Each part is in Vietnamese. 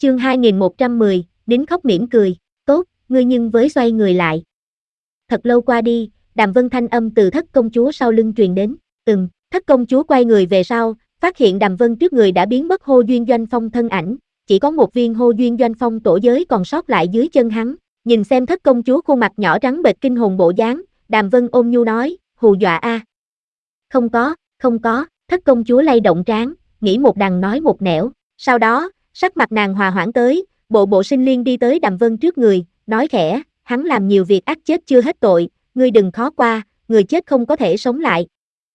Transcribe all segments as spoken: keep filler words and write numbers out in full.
Chương hai nghìn một trăm mười, nín khóc mỉm cười, tốt, ngươi nhưng với xoay người lại. Thật lâu qua đi, Đàm Vân thanh âm từ Thất công chúa sau lưng truyền đến, ừm, Thất công chúa quay người về sau, phát hiện Đàm Vân trước người đã biến mất Hô Duyên Doanh Phong thân ảnh, chỉ có một viên Hô Duyên Doanh Phong tổ giới còn sót lại dưới chân hắn, nhìn xem Thất công chúa khuôn mặt nhỏ trắng bệch kinh hồn bộ dáng, Đàm Vân ôm nhu nói, hù dọa a. Không có, không có, Thất công chúa lay động trán, nghĩ một đằng nói một nẻo, sau đó, sắc mặt nàng hòa hoãn tới, bộ bộ sinh liên đi tới Đàm Vân trước người, nói khẽ, hắn làm nhiều việc ắt chết chưa hết tội, ngươi đừng khó qua, người chết không có thể sống lại.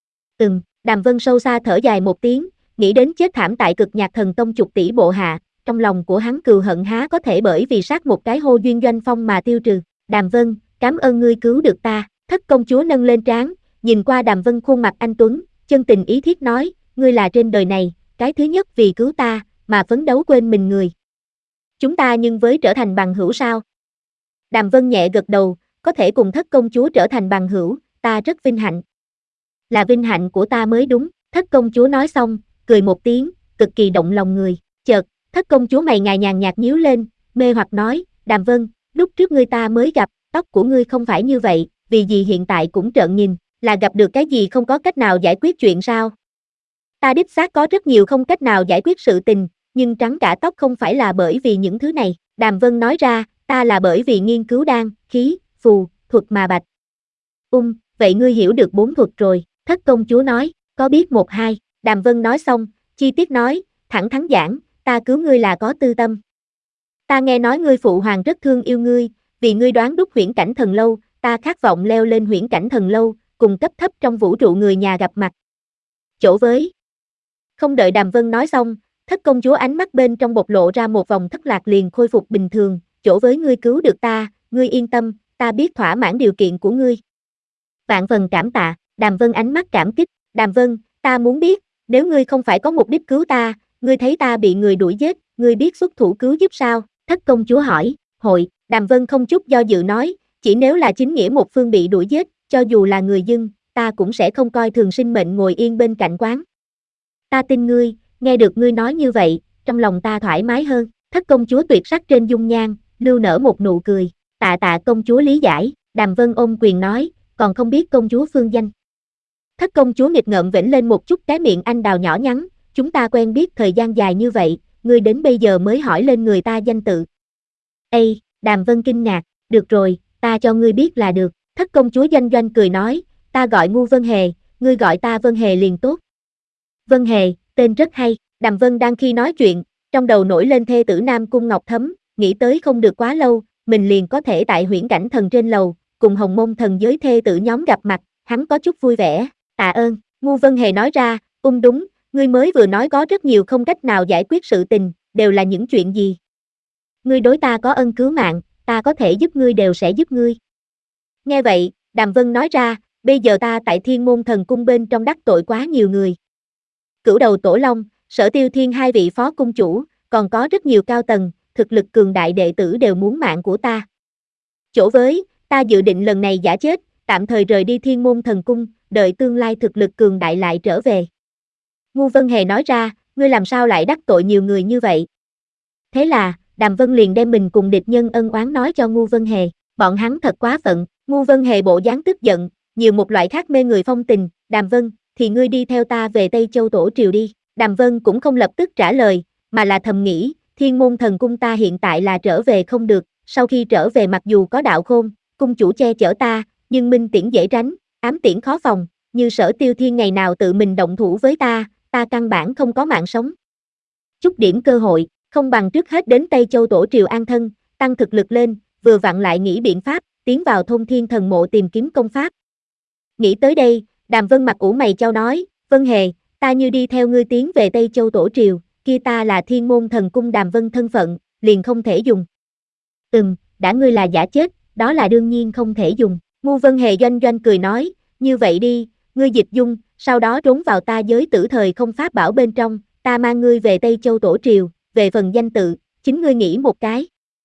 Ừm, Đàm Vân sâu xa thở dài một tiếng, nghĩ đến chết thảm tại Cực Nhạc Thần Tông chục tỷ bộ hạ, trong lòng của hắn cừu hận há có thể bởi vì sát một cái Hô Duyên Doanh Phong mà tiêu trừ. Đàm Vân, cảm ơn ngươi cứu được ta. Thất công chúa nâng lên trán, nhìn qua Đàm Vân khuôn mặt anh tuấn, chân tình ý thiết nói, ngươi là trên đời này, cái thứ nhất vì cứu ta, mà phấn đấu quên mình người. Chúng ta nhưng với trở thành bằng hữu sao? Đàm Vân nhẹ gật đầu, có thể cùng Thất công chúa trở thành bằng hữu, ta rất vinh hạnh. Là vinh hạnh của ta mới đúng, Thất công chúa nói xong, cười một tiếng, cực kỳ động lòng người. Chợt, Thất công chúa mày ngài nhàn nhạt nhíu lên, mê hoặc nói, Đàm Vân, lúc trước ngươi ta mới gặp, tóc của ngươi không phải như vậy, vì gì hiện tại cũng trợn nhìn, là gặp được cái gì không có cách nào giải quyết chuyện sao? Ta đích xác có rất nhiều không cách nào giải quyết sự tình, nhưng trắng cả tóc không phải là bởi vì những thứ này, Đàm Vân nói ra, ta là bởi vì nghiên cứu đan, khí, phù, thuật mà bạch. Ung, vậy ngươi hiểu được bốn thuật rồi, Thất công chúa nói, có biết một hai, Đàm Vân nói xong, chi tiết nói, thẳng thắn giảng, ta cứu ngươi là có tư tâm. Ta nghe nói ngươi phụ hoàng rất thương yêu ngươi, vì ngươi đoán đúc huyễn cảnh thần lâu, ta khát vọng leo lên huyễn cảnh thần lâu, cùng cấp thấp trong vũ trụ người nhà gặp mặt. Chỗ với. Không đợi Đàm Vân nói xong, Thất công chúa ánh mắt bên trong bộc lộ ra một vòng thất lạc liền khôi phục bình thường, chỗ với ngươi cứu được ta, ngươi yên tâm, ta biết thỏa mãn điều kiện của ngươi. Vạn phần cảm tạ, Đàm Vân ánh mắt cảm kích, Đàm Vân, ta muốn biết, nếu ngươi không phải có mục đích cứu ta, ngươi thấy ta bị người đuổi giết, ngươi biết xuất thủ cứu giúp sao? Thất công chúa hỏi, hội, Đàm Vân không chút do dự nói, chỉ nếu là chính nghĩa một phương bị đuổi giết, cho dù là người dân, ta cũng sẽ không coi thường sinh mệnh ngồi yên bên cạnh quán. Ta tin ngươi, nghe được ngươi nói như vậy, trong lòng ta thoải mái hơn, Thất công chúa tuyệt sắc trên dung nhan, lưu nở một nụ cười, tạ tạ công chúa lý giải, Đàm Vân ôm quyền nói, còn không biết công chúa phương danh. Thất công chúa nghịch ngợm vểnh lên một chút cái miệng anh đào nhỏ nhắn, chúng ta quen biết thời gian dài như vậy, ngươi đến bây giờ mới hỏi lên người ta danh tự. Ê, Đàm Vân kinh ngạc, được rồi, ta cho ngươi biết là được, Thất công chúa doanh doanh cười nói, ta gọi ngu Vân Hề, ngươi gọi ta Vân Hề liền tốt. Vân Hề, tên rất hay, Đàm Vân đang khi nói chuyện, trong đầu nổi lên thê tử Nam Cung Ngọc Thấm, nghĩ tới không được quá lâu, mình liền có thể tại huyễn cảnh thần trên lầu, cùng Hồng Môn thần giới thê tử nhóm gặp mặt, hắn có chút vui vẻ, tạ ơn, ngu Vân Hề nói ra, ung đúng, ngươi mới vừa nói có rất nhiều không cách nào giải quyết sự tình, đều là những chuyện gì? Ngươi đối ta có ân cứu mạng, ta có thể giúp ngươi đều sẽ giúp ngươi. Nghe vậy, Đàm Vân nói ra, bây giờ ta tại Thiên Môn Thần Cung bên trong đắc tội quá nhiều người. Cửu đầu Tổ Long, Sở Tiêu Thiên hai vị phó cung chủ, còn có rất nhiều cao tầng, thực lực cường đại đệ tử đều muốn mạng của ta. Chỗ với, ta dự định lần này giả chết, tạm thời rời đi Thiên Môn Thần Cung, đợi tương lai thực lực cường đại lại trở về. Ngu Vân Hề nói ra, ngươi làm sao lại đắc tội nhiều người như vậy? Thế là, Đàm Vân liền đem mình cùng địch nhân ân oán nói cho Ngu Vân Hề, bọn hắn thật quá phận, Ngu Vân Hề bộ dáng tức giận, nhiều một loại khác mê người phong tình, Đàm Vân, thì ngươi đi theo ta về Tây Châu Tổ Triều đi, Đàm Vân cũng không lập tức trả lời, mà là thầm nghĩ, Thiên Môn Thần Cung ta hiện tại là trở về không được, sau khi trở về mặc dù có đạo khôn, cung chủ che chở ta, nhưng minh tiễn dễ tránh, ám tiễn khó phòng, như Sở Tiêu Thiên ngày nào tự mình động thủ với ta, ta căn bản không có mạng sống. Chút điểm cơ hội, không bằng trước hết đến Tây Châu Tổ Triều an thân, tăng thực lực lên, vừa vặn lại nghĩ biện pháp, tiến vào Thôn Thiên Thần Mộ tìm kiếm công pháp. Nghĩ tới đây, Đàm Vân mặt ủ mày chau nói, Vân Hề, ta như đi theo ngươi tiến về Tây Châu Tổ Triều, kia ta là Thiên Môn Thần Cung Đàm Vân thân phận, liền không thể dùng. Ừm, đã ngươi là giả chết, đó là đương nhiên không thể dùng. Ngu Vân Hề doanh doanh cười nói, như vậy đi, ngươi dịch dung, sau đó trốn vào ta giới tử thời không pháp bảo bên trong, ta mang ngươi về Tây Châu Tổ Triều, về phần danh tự, chính ngươi nghĩ một cái.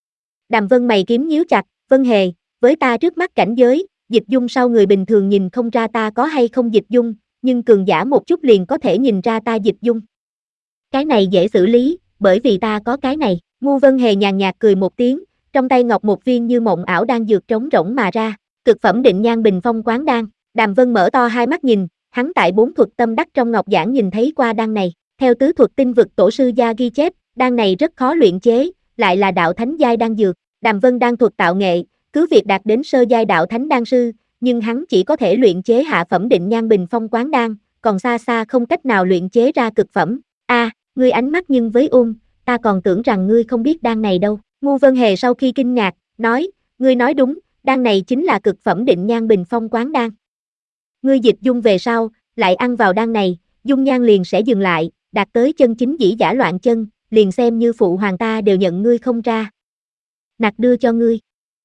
Đàm Vân mày kiếm nhíu chặt, Vân Hề, với ta trước mắt cảnh giới, dịch dung sau người bình thường nhìn không ra ta có hay không dịch dung, nhưng cường giả một chút liền có thể nhìn ra ta dịch dung. Cái này dễ xử lý, bởi vì ta có cái này, Ngu Vân Hề nhàn nhạt cười một tiếng, trong tay ngọc một viên như mộng ảo đang dược trống rỗng mà ra, cực phẩm định nhan bình phong quán đan. Đàm Vân mở to hai mắt nhìn, hắn tại bốn thuật tâm đắc trong ngọc giảng nhìn thấy qua đan này, theo tứ thuật tinh vực tổ sư gia ghi chép, đan này rất khó luyện chế, lại là đạo thánh giai đan dược. Đàm Vân đan thuật tạo nghệ, cứ việc đạt đến sơ giai đạo thánh đan sư, nhưng hắn chỉ có thể luyện chế hạ phẩm định nhan bình phong quán đan, còn xa xa không cách nào luyện chế ra cực phẩm. A, à, ngươi ánh mắt nhưng với ung, ta còn tưởng rằng ngươi không biết đan này đâu. Ngu Vân Hề sau khi kinh ngạc, nói, ngươi nói đúng, đan này chính là cực phẩm định nhan bình phong quán đan. Ngươi dịch dung về sau, lại ăn vào đan này, dung nhan liền sẽ dừng lại, đạt tới chân chính dĩ giả loạn chân, liền xem như phụ hoàng ta đều nhận ngươi không ra. Nặc đưa cho ngươi.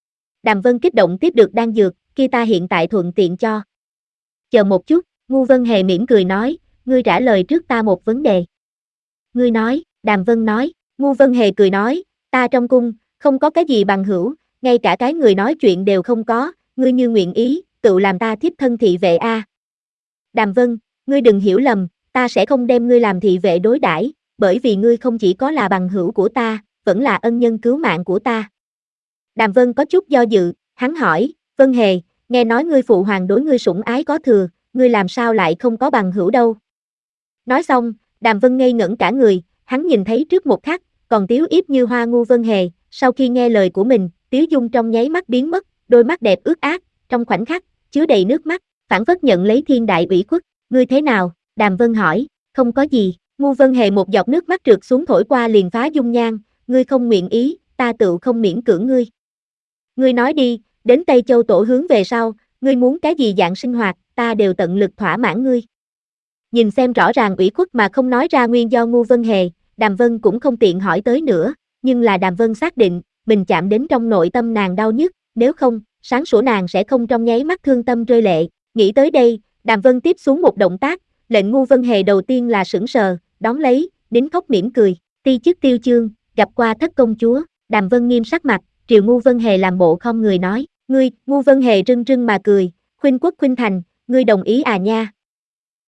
Đàm Vân kích động tiếp được đan dược, kia ta hiện tại thuận tiện cho. Chờ một chút, Ngu Vân Hề mỉm cười nói, ngươi trả lời trước ta một vấn đề. Ngươi nói, Đàm Vân nói, Ngu Vân Hề cười nói, ta trong cung, không có cái gì bằng hữu, ngay cả cái người nói chuyện đều không có, ngươi như nguyện ý, tự làm ta thiếp thân thị vệ a. À. Đàm Vân, ngươi đừng hiểu lầm, ta sẽ không đem ngươi làm thị vệ đối đãi, bởi vì ngươi không chỉ có là bằng hữu của ta, vẫn là ân nhân cứu mạng của ta. Đàm Vân có chút do dự, hắn hỏi, Vân Hề, nghe nói ngươi phụ hoàng đối ngươi sủng ái có thừa, ngươi làm sao lại không có bằng hữu đâu. Nói xong, Đàm Vân ngây ngẩn cả người, hắn nhìn thấy trước một khắc, còn tiếu yếp như hoa Ngu Vân Hề, sau khi nghe lời của mình, tiếu dung trong nháy mắt biến mất, đôi mắt đẹp ướt át, trong khoảnh khắc, chứa đầy nước mắt, phảng phất nhận lấy thiên đại ủy khuất, ngươi thế nào, Đàm Vân hỏi, không có gì, Ngu Vân Hề một giọt nước mắt trượt xuống thổi qua liền phá dung nhan, ngươi không nguyện ý, ta tự không miễn cưỡng ngươi. Ngươi nói đi, đến Tây Châu tổ hướng về sau, ngươi muốn cái gì dạng sinh hoạt, ta đều tận lực thỏa mãn ngươi. Nhìn xem rõ ràng ủy khuất mà không nói ra nguyên do Ngu Vân Hề, Đàm Vân cũng không tiện hỏi tới nữa, nhưng là Đàm Vân xác định, mình chạm đến trong nội tâm nàng đau nhất, nếu không, sáng sủa nàng sẽ không trong nháy mắt thương tâm rơi lệ. Nghĩ tới đây, Đàm Vân tiếp xuống một động tác, lệnh Ngu Vân Hề đầu tiên là sững sờ, đón lấy, đính khóc mỉm cười, ti chức Tiêu Chương, gặp qua thất công chúa. Đàm Vân nghiêm sắc mặt, triều Ngu Vân Hề làm bộ không người nói, ngươi, Ngu Vân Hề rưng rưng mà cười, khuynh quốc khuynh thành, ngươi đồng ý à nha,